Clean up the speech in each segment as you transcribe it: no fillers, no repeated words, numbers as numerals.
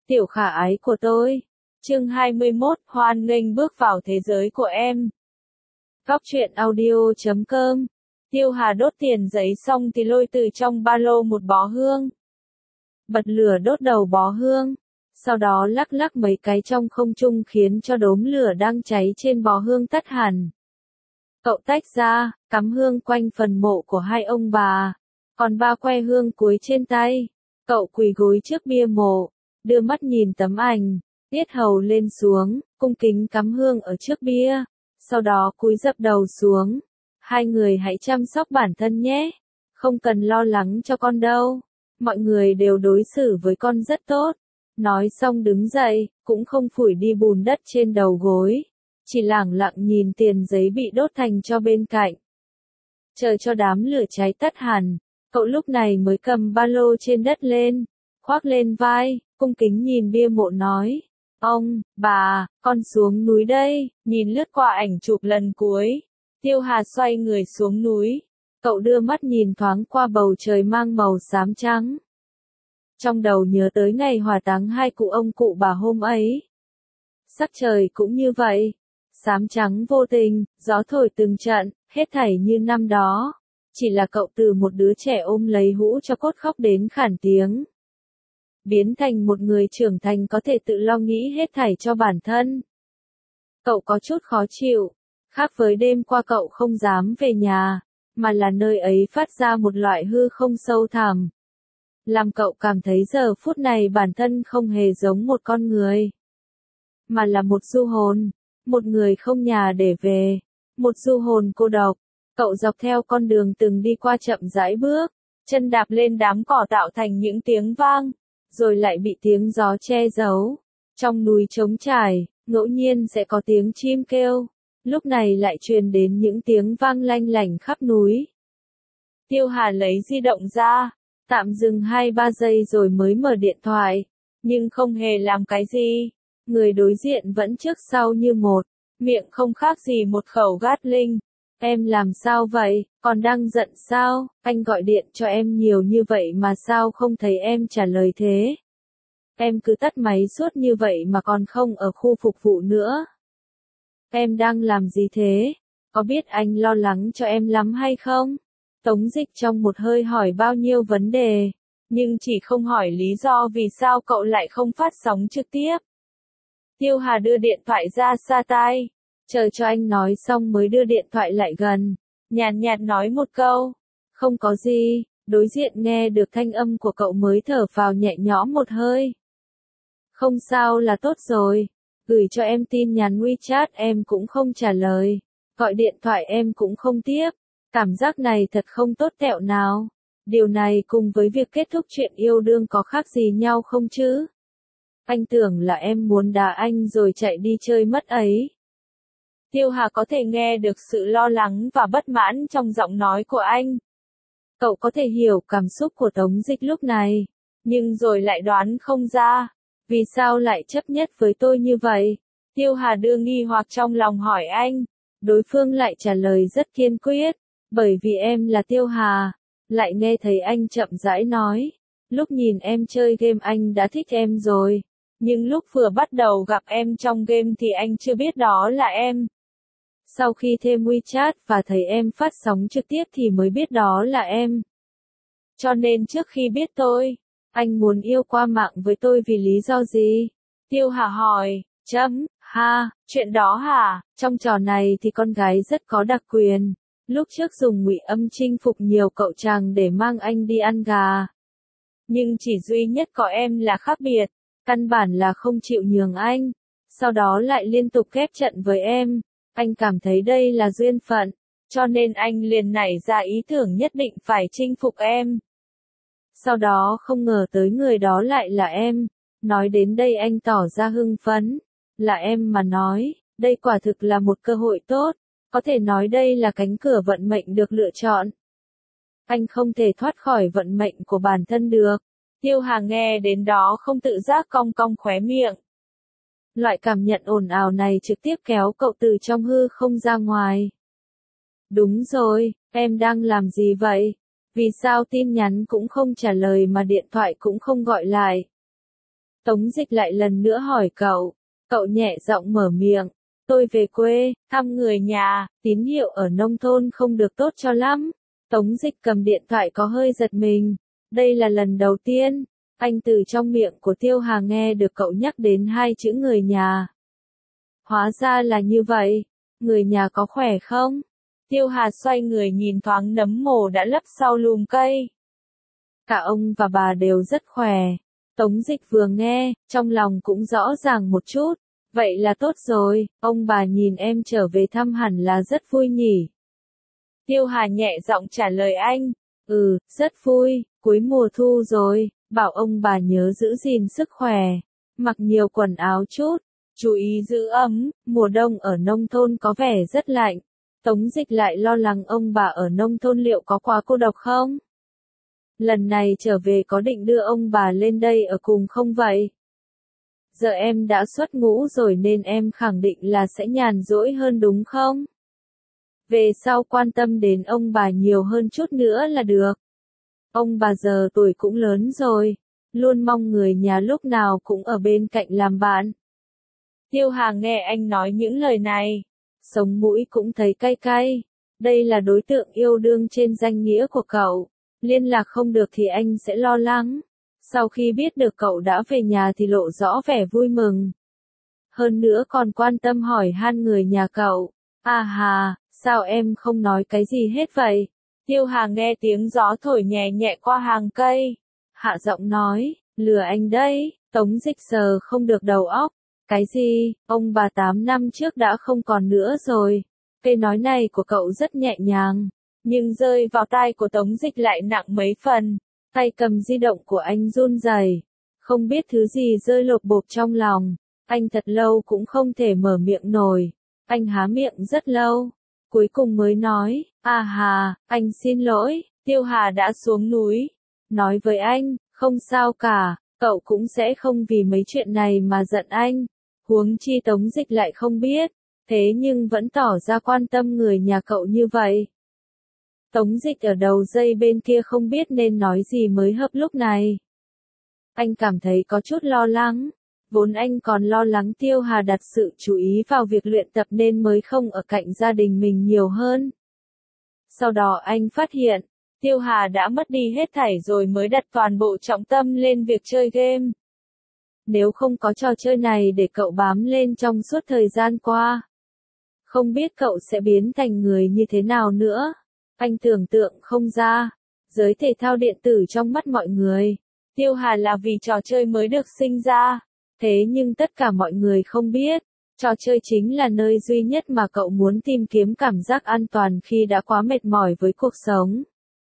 Tiểu khả ái của tôi. Chương 21, hoan nghênh bước vào thế giới của em. Góc truyện audio.com. Tiêu Hà đốt tiền giấy xong thì lôi từ trong ba lô một bó hương. Bật lửa đốt đầu bó hương. Sau đó lắc lắc mấy cái trong không trung khiến cho đốm lửa đang cháy trên bó hương tắt hẳn. Cậu tách ra, cắm hương quanh phần mộ của hai ông bà. Còn ba que hương cuối trên tay. Cậu quỳ gối trước bia mộ, đưa mắt nhìn tấm ảnh, yết hầu lên xuống, cung kính cắm hương ở trước bia. Sau đó cúi dập đầu xuống. Hai người hãy chăm sóc bản thân nhé. Không cần lo lắng cho con đâu. Mọi người đều đối xử với con rất tốt. Nói xong đứng dậy, cũng không phủi đi bùn đất trên đầu gối. Chỉ lẳng lặng nhìn tiền giấy bị đốt thành tro bên cạnh. Chờ cho đám lửa cháy tắt hẳn, cậu lúc này mới cầm ba lô trên đất lên, khoác lên vai, cung kính nhìn bia mộ nói. Ông, bà, con xuống núi đây. Nhìn lướt qua ảnh chụp lần cuối, Tiêu Hà xoay người xuống núi. Cậu đưa mắt nhìn thoáng qua bầu trời mang màu xám trắng. Trong đầu nhớ tới ngày hỏa táng hai cụ ông cụ bà hôm ấy. Sắc trời cũng như vậy. Xám trắng vô tình, gió thổi từng trận, hết thảy như năm đó. Chỉ là cậu từ một đứa trẻ ôm lấy hũ cho cốt khóc đến khản tiếng. Biến thành một người trưởng thành có thể tự lo nghĩ hết thảy cho bản thân. Cậu có chút khó chịu. Khác với đêm qua cậu không dám về nhà, mà là nơi ấy phát ra một loại hư không sâu thẳm. Làm cậu cảm thấy giờ phút này bản thân không hề giống một con người, mà là một du hồn, một người không nhà để về, một du hồn cô độc. Cậu dọc theo con đường từng đi qua chậm rãi bước, chân đạp lên đám cỏ tạo thành những tiếng vang, rồi lại bị tiếng gió che giấu. Trong núi trống trải, ngẫu nhiên sẽ có tiếng chim kêu, lúc này lại truyền đến những tiếng vang lanh lảnh khắp núi. Tiêu Hà lấy di động ra, tạm dừng 2-3 giây rồi mới mở điện thoại, nhưng không hề làm cái gì. Người đối diện vẫn trước sau như một, miệng không khác gì một khẩu Gatling. Em làm sao vậy, còn đang giận sao? Anh gọi điện cho em nhiều như vậy mà sao không thấy em trả lời thế? Em cứ tắt máy suốt như vậy mà còn không ở khu phục vụ nữa. Em đang làm gì thế? Có biết anh lo lắng cho em lắm hay không? Tống Dịch trong một hơi hỏi bao nhiêu vấn đề, nhưng chỉ không hỏi lý do vì sao cậu lại không phát sóng trực tiếp. Tiêu Hà đưa điện thoại ra xa tai, chờ cho anh nói xong mới đưa điện thoại lại gần, nhàn nhạt nói một câu. Không có gì. Đối diện nghe được thanh âm của cậu mới thở phào nhẹ nhõm một hơi. Không sao là tốt rồi. Gửi cho em tin nhắn WeChat em cũng không trả lời. Gọi điện thoại em cũng không tiếp. Cảm giác này thật không tốt tẹo nào. Điều này cùng với việc kết thúc chuyện yêu đương có khác gì nhau không chứ? Anh tưởng là em muốn đá anh rồi chạy đi chơi mất ấy. Tiêu Hà có thể nghe được sự lo lắng và bất mãn trong giọng nói của anh. Cậu có thể hiểu cảm xúc của Tống Dịch lúc này, nhưng rồi lại đoán không ra. Vì sao lại chấp nhất với tôi như vậy? Tiêu Hà đưa nghi hoặc trong lòng hỏi anh. Đối phương lại trả lời rất kiên quyết. Bởi vì em là Tiêu Hà. Lại nghe thấy anh chậm rãi nói. Lúc nhìn em chơi game anh đã thích em rồi. Nhưng lúc vừa bắt đầu gặp em trong game thì anh chưa biết đó là em. Sau khi thêm WeChat và thấy em phát sóng trực tiếp thì mới biết đó là em. Cho nên trước khi biết tôi, anh muốn yêu qua mạng với tôi vì lý do gì? Tiêu Hà hỏi. Chuyện đó hả? Trong trò này thì con gái rất có đặc quyền. Lúc trước dùng ngụy âm chinh phục nhiều cậu chàng để mang anh đi ăn gà. Nhưng chỉ duy nhất có em là khác biệt. Căn bản là không chịu nhường anh. Sau đó lại liên tục ghép trận với em. Anh cảm thấy đây là duyên phận. Cho nên anh liền nảy ra ý tưởng nhất định phải chinh phục em. Sau đó không ngờ tới người đó lại là em. Nói đến đây anh tỏ ra hưng phấn. Là em mà nói, đây quả thực là một cơ hội tốt. Có thể nói đây là cánh cửa vận mệnh được lựa chọn. Anh không thể thoát khỏi vận mệnh của bản thân được. Tiêu Hà nghe đến đó không tự giác cong cong khóe miệng. Loại cảm nhận ồn ào này trực tiếp kéo cậu từ trong hư không ra ngoài. Đúng rồi, em đang làm gì vậy? Vì sao tin nhắn cũng không trả lời mà điện thoại cũng không gọi lại? Tống Dịch lại lần nữa hỏi cậu. Cậu nhẹ giọng mở miệng. Tôi về quê, thăm người nhà, tín hiệu ở nông thôn không được tốt cho lắm. Tống Dịch cầm điện thoại có hơi giật mình. Đây là lần đầu tiên, anh từ trong miệng của Tiêu Hà nghe được cậu nhắc đến hai chữ người nhà. Hóa ra là như vậy, người nhà có khỏe không? Tiêu Hà xoay người nhìn thoáng nấm mồ đã lấp sau lùm cây. Cả ông và bà đều rất khỏe. Tống Dịch vừa nghe, trong lòng cũng rõ ràng một chút. Vậy là tốt rồi, ông bà nhìn em trở về thăm hẳn là rất vui nhỉ. Tiêu Hà nhẹ giọng trả lời anh. Rất vui, cuối mùa thu rồi, bảo ông bà nhớ giữ gìn sức khỏe. Mặc nhiều quần áo chút, chú ý giữ ấm, mùa đông ở nông thôn có vẻ rất lạnh. Tống Dịch lại lo lắng ông bà ở nông thôn liệu có quá cô độc không? Lần này trở về có định đưa ông bà lên đây ở cùng không vậy? Giờ em đã xuất ngũ rồi nên em khẳng định là sẽ nhàn rỗi hơn đúng không? Về sau quan tâm đến ông bà nhiều hơn chút nữa là được. Ông bà giờ tuổi cũng lớn rồi, luôn mong người nhà lúc nào cũng ở bên cạnh làm bạn. Tiêu Hà nghe anh nói những lời này, sống mũi cũng thấy cay cay. Đây là đối tượng yêu đương trên danh nghĩa của cậu, liên lạc không được thì anh sẽ lo lắng. Sau khi biết được cậu đã về nhà thì lộ rõ vẻ vui mừng. Hơn nữa còn quan tâm hỏi han người nhà cậu. À hà, sao em không nói cái gì hết vậy? Tiêu Hà nghe tiếng gió thổi nhẹ nhẹ qua hàng cây. Hạ giọng nói, lừa anh đấy. Tống Dịch sờ không được đầu óc. Cái gì, ông bà 8 năm trước đã không còn nữa rồi. Cây nói này của cậu rất nhẹ nhàng, nhưng rơi vào tai của Tống Dịch lại nặng mấy phần. Tay cầm di động của anh run rẩy, không biết thứ gì rơi lột bột trong lòng. Anh thật lâu cũng không thể mở miệng nổi. Anh há miệng rất lâu, cuối cùng mới nói, à hà, anh xin lỗi. Tiêu Hà đã xuống núi, nói với anh, không sao cả, cậu cũng sẽ không vì mấy chuyện này mà giận anh. Huống chi Tống Dịch lại không biết, thế nhưng vẫn tỏ ra quan tâm người nhà cậu như vậy. Tống Dịch ở đầu dây bên kia không biết nên nói gì mới hợp lúc này. Anh cảm thấy có chút lo lắng. Vốn anh còn lo lắng Tiêu Hà đặt sự chú ý vào việc luyện tập nên mới không ở cạnh gia đình mình nhiều hơn. Sau đó anh phát hiện, Tiêu Hà đã mất đi hết thảy rồi mới đặt toàn bộ trọng tâm lên việc chơi game. Nếu không có trò chơi này để cậu bám lên trong suốt thời gian qua, không biết cậu sẽ biến thành người như thế nào nữa. Anh tưởng tượng không ra, giới thể thao điện tử trong mắt mọi người, Tiêu Hà là vì trò chơi mới được sinh ra. Thế nhưng tất cả mọi người không biết, trò chơi chính là nơi duy nhất mà cậu muốn tìm kiếm cảm giác an toàn khi đã quá mệt mỏi với cuộc sống.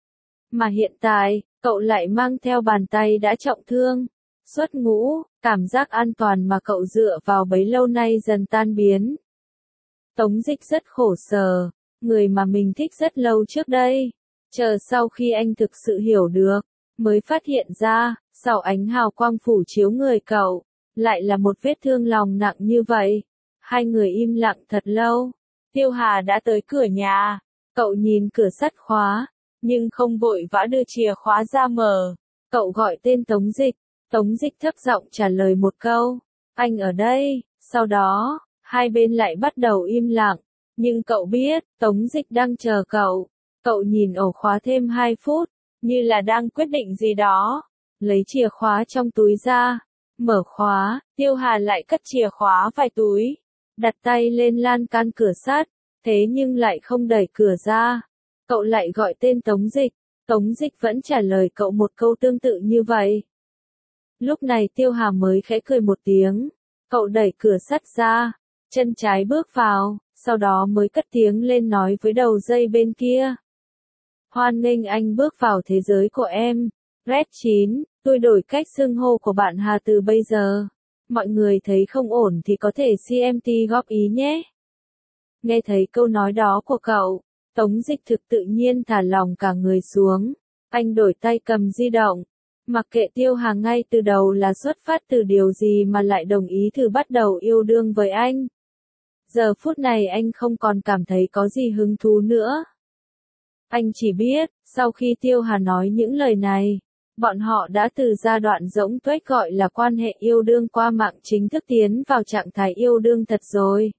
Mà hiện tại, cậu lại mang theo bàn tay đã trọng thương. Xuất ngũ, cảm giác an toàn mà cậu dựa vào bấy lâu nay dần tan biến. Tống Dịch rất khổ sở, người mà mình thích rất lâu trước đây. Chờ sau khi anh thực sự hiểu được, mới phát hiện ra, sau ánh hào quang phủ chiếu người cậu, lại là một vết thương lòng nặng như vậy. Hai người im lặng thật lâu. Tiêu Hà đã tới cửa nhà. Cậu nhìn cửa sắt khóa, nhưng không vội vã đưa chìa khóa ra mở. Cậu gọi tên Tống Dịch. Tống Dịch thấp giọng trả lời một câu. Anh ở đây. Sau đó, hai bên lại bắt đầu im lặng. Nhưng cậu biết, Tống Dịch đang chờ cậu. Cậu nhìn ổ khóa thêm 2 phút, như là đang quyết định gì đó. Lấy chìa khóa trong túi ra. Mở khóa, Tiêu Hà lại cất chìa khóa vào túi. Đặt tay lên lan can cửa sắt, thế nhưng lại không đẩy cửa ra. Cậu lại gọi tên Tống Dịch. Tống Dịch vẫn trả lời cậu một câu tương tự như vậy. Lúc này Tiêu Hà mới khẽ cười một tiếng. Cậu đẩy cửa sắt ra, chân trái bước vào, sau đó mới cất tiếng lên nói với đầu dây bên kia. Hoan nghênh anh bước vào thế giới của em. Red 9, tôi đổi cách xưng hô của bạn Hà từ bây giờ. Mọi người thấy không ổn thì có thể CMT góp ý nhé. Nghe thấy câu nói đó của cậu, Tống Dịch thực tự nhiên thả lỏng cả người xuống. Anh đổi tay cầm di động. Mặc kệ Tiêu Hà ngay từ đầu là xuất phát từ điều gì mà lại đồng ý thử bắt đầu yêu đương với anh. Giờ phút này anh không còn cảm thấy có gì hứng thú nữa. Anh chỉ biết, sau khi Tiêu Hà nói những lời này, Bọn họ đã từ giai đoạn rỗng tuếch gọi là quan hệ yêu đương qua mạng chính thức tiến vào trạng thái yêu đương thật rồi.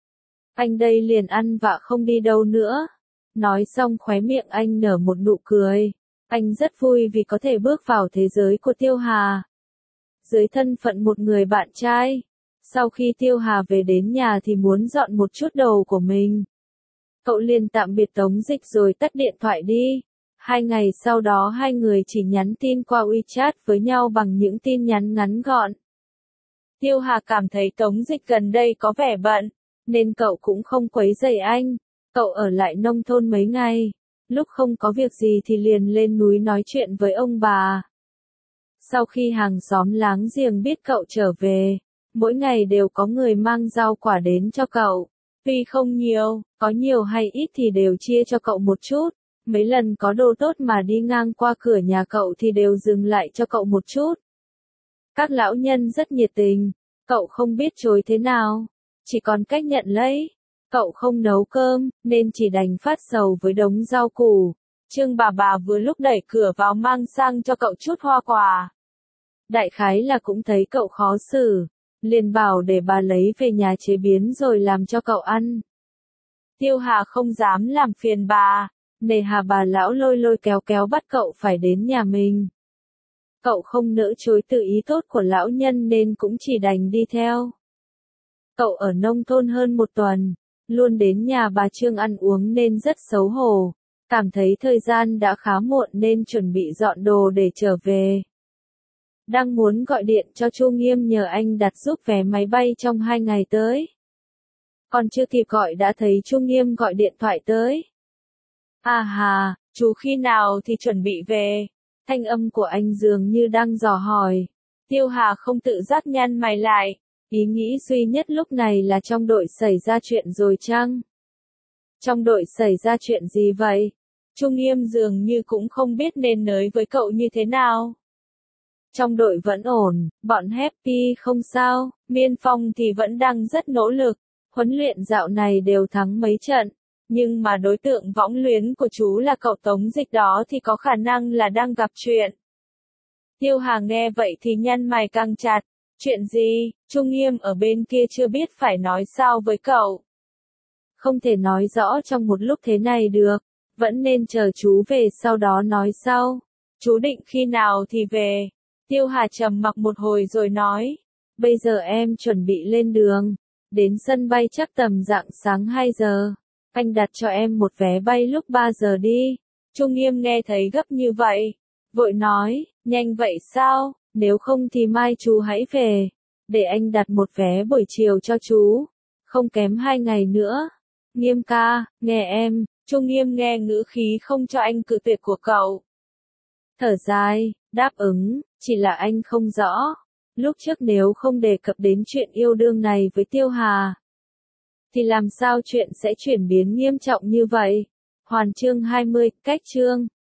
Anh đây liền ăn vạ không đi đâu nữa. Nói xong khóe miệng anh nở một nụ cười. Anh rất vui vì có thể bước vào thế giới của Tiêu Hà. Dưới thân phận một người bạn trai. Sau khi Tiêu Hà về đến nhà thì muốn dọn một chút đồ của mình. Cậu liền tạm biệt Tống Dịch rồi tắt điện thoại đi. 2 ngày sau đó hai người chỉ nhắn tin qua WeChat với nhau bằng những tin nhắn ngắn gọn. Tiêu Hà cảm thấy Tống Dịch gần đây có vẻ bận, nên cậu cũng không quấy rầy anh. Cậu ở lại nông thôn mấy ngày, lúc không có việc gì thì liền lên núi nói chuyện với ông bà. Sau khi hàng xóm láng giềng biết cậu trở về, mỗi ngày đều có người mang rau quả đến cho cậu. Tuy không nhiều, có nhiều hay ít thì đều chia cho cậu một chút. Mấy lần có đồ tốt mà đi ngang qua cửa nhà cậu thì đều dừng lại cho cậu một chút. Các lão nhân rất nhiệt tình, cậu không biết chối thế nào, chỉ còn cách nhận lấy. Cậu không nấu cơm, nên chỉ đành phát sầu với đống rau củ. Trương bà vừa lúc đẩy cửa vào mang sang cho cậu chút hoa quả. Đại khái là cũng thấy cậu khó xử, liền bảo để bà lấy về nhà chế biến rồi làm cho cậu ăn. Tiêu Hà không dám làm phiền bà, nề hà bà lão lôi lôi kéo kéo bắt cậu phải đến nhà mình. Cậu không nỡ chối từ ý tốt của lão nhân nên cũng chỉ đành đi theo. Cậu ở nông thôn hơn 1 tuần, luôn đến nhà bà Trương ăn uống nên rất xấu hổ, cảm thấy thời gian đã khá muộn nên chuẩn bị dọn đồ để trở về. Đang muốn gọi điện cho Chu Nghiêm nhờ anh đặt giúp vé máy bay trong 2 ngày tới. Còn chưa kịp gọi đã thấy Chu Nghiêm gọi điện thoại tới. À hà, chú khi nào thì chuẩn bị về? Thanh âm của anh dường như đang dò hỏi. Tiêu Hà không tự giác nhăn mày lại. Ý nghĩ duy nhất lúc này là trong đội xảy ra chuyện rồi chăng? Trong đội xảy ra chuyện gì vậy? Chu Nghiêm dường như cũng không biết nên nói với cậu như thế nào. Trong đội vẫn ổn, bọn happy không sao, Miên Phong thì vẫn đang rất nỗ lực, huấn luyện dạo này đều thắng mấy trận. Nhưng mà đối tượng võng luyến của chú là cậu Tống Dịch đó thì có khả năng là đang gặp chuyện. Tiêu Hà nghe vậy thì nhăn mày căng chặt. Chuyện gì? Chu Nghiêm ở bên kia chưa biết phải nói sao với cậu. Không thể nói rõ trong một lúc thế này được, vẫn nên chờ chú về sau đó nói sau. Chú định khi nào thì về? Tiêu Hà trầm mặc một hồi rồi nói. Bây giờ em chuẩn bị lên đường, đến sân bay chắc tầm rạng sáng 2 giờ. Anh đặt cho em một vé bay lúc 3 giờ đi. Chu Nghiêm nghe thấy gấp như vậy, vội nói, nhanh vậy sao, nếu không thì mai chú hãy về, để anh đặt một vé buổi chiều cho chú, không kém 2 ngày nữa. Nghiêm ca, nghe em. Chu Nghiêm nghe ngữ khí không cho anh cự tuyệt của cậu. Thở dài, đáp ứng, chỉ là anh không rõ. Lúc trước nếu không đề cập đến chuyện yêu đương này với Tiêu Hà, thì làm sao chuyện sẽ chuyển biến nghiêm trọng như vậy? Hoàn chương 20, cách chương.